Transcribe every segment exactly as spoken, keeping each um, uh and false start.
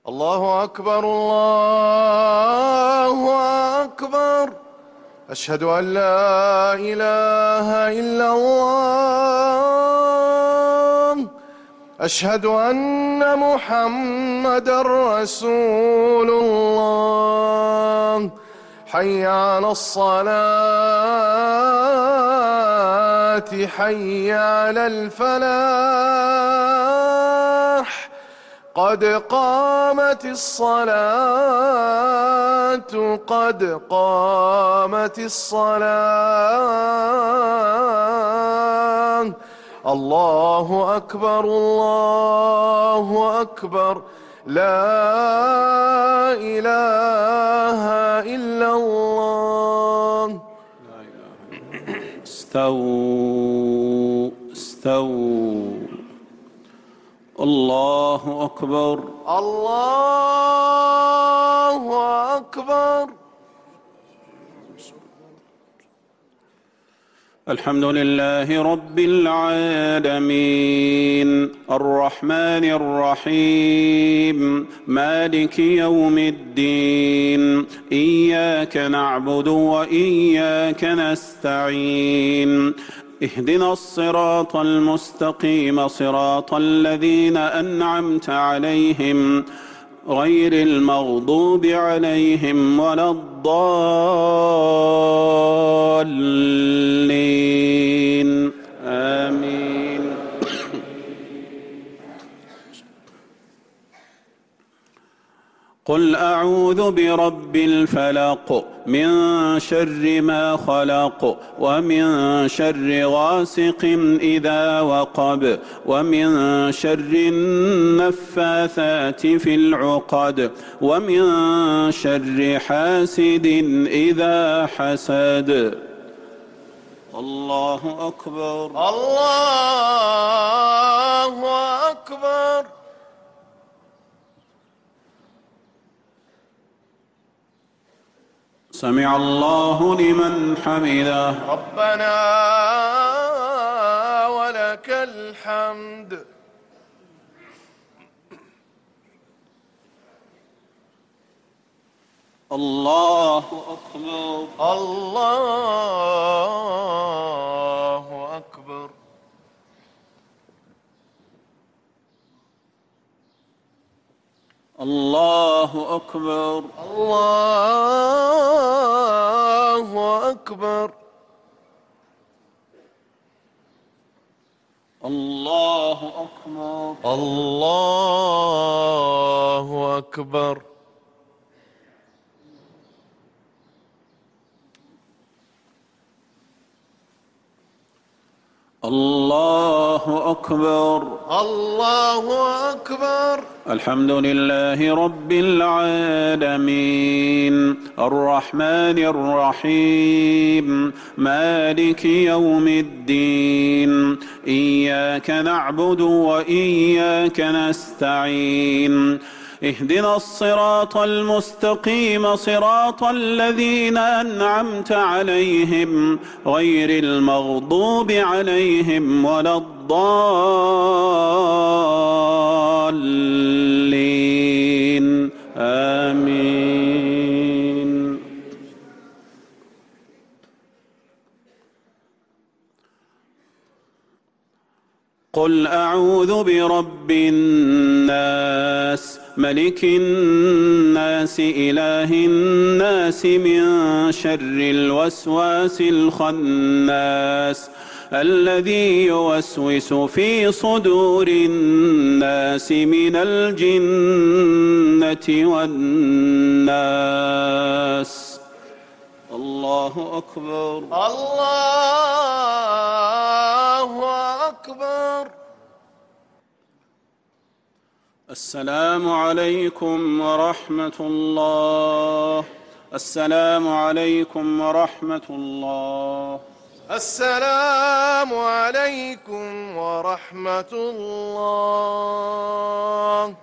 الله أكبر الله أكبر. أشهد أن لا إله إلا الله. أشهد أن محمدًا رسول الله. حي على الصلاة حي على الفلاح. قد قامت الصلاة قد قامت الصلاة. الله أكبر الله أكبر. لا إله إلا الله. استووا استووا. الله أكبر الله أكبر. الحمد لله رب العالمين الرحمن الرحيم مالك يوم الدين. إياك نعبد وإياك نستعين. اهدنا الصراط المستقيم صراط الذين أنعمت عليهم غير المغضوب عليهم ولا الضالين آمين. قل أعوذ برب الفلق من شر ما خلق ومن شر غاسق إذا وقب ومن شر النفاثات في العقد ومن شر حاسد إذا حسد. الله أكبر الله أكبر. سمع الله لمن حمده. ربنا ولك الحمد. الله أكبر الله أكبر. الله أكبر الله أكبر. الله أكبر الله أكبر. الله أكبر الله أكبر. الحمد لله رب العالمين الرحمن الرحيم مالك يوم الدين. إياك نعبد وإياك نستعين. اهدنا الصراط المستقيم صراط الذين أنعمت عليهم غير المغضوب عليهم ولا الضالين آمين. قل أعوذ برب الناس ملك الناس إله الناس من شر الوسواس الخناس الذي يوسوس في صدور الناس من الجنة والناس. الله أكبر الله أكبر. السلام عليكم ورحمة الله. السلام عليكم ورحمة الله. السلام عليكم ورحمة الله.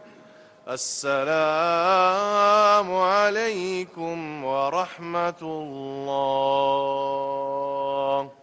السلام عليكم ورحمة الله.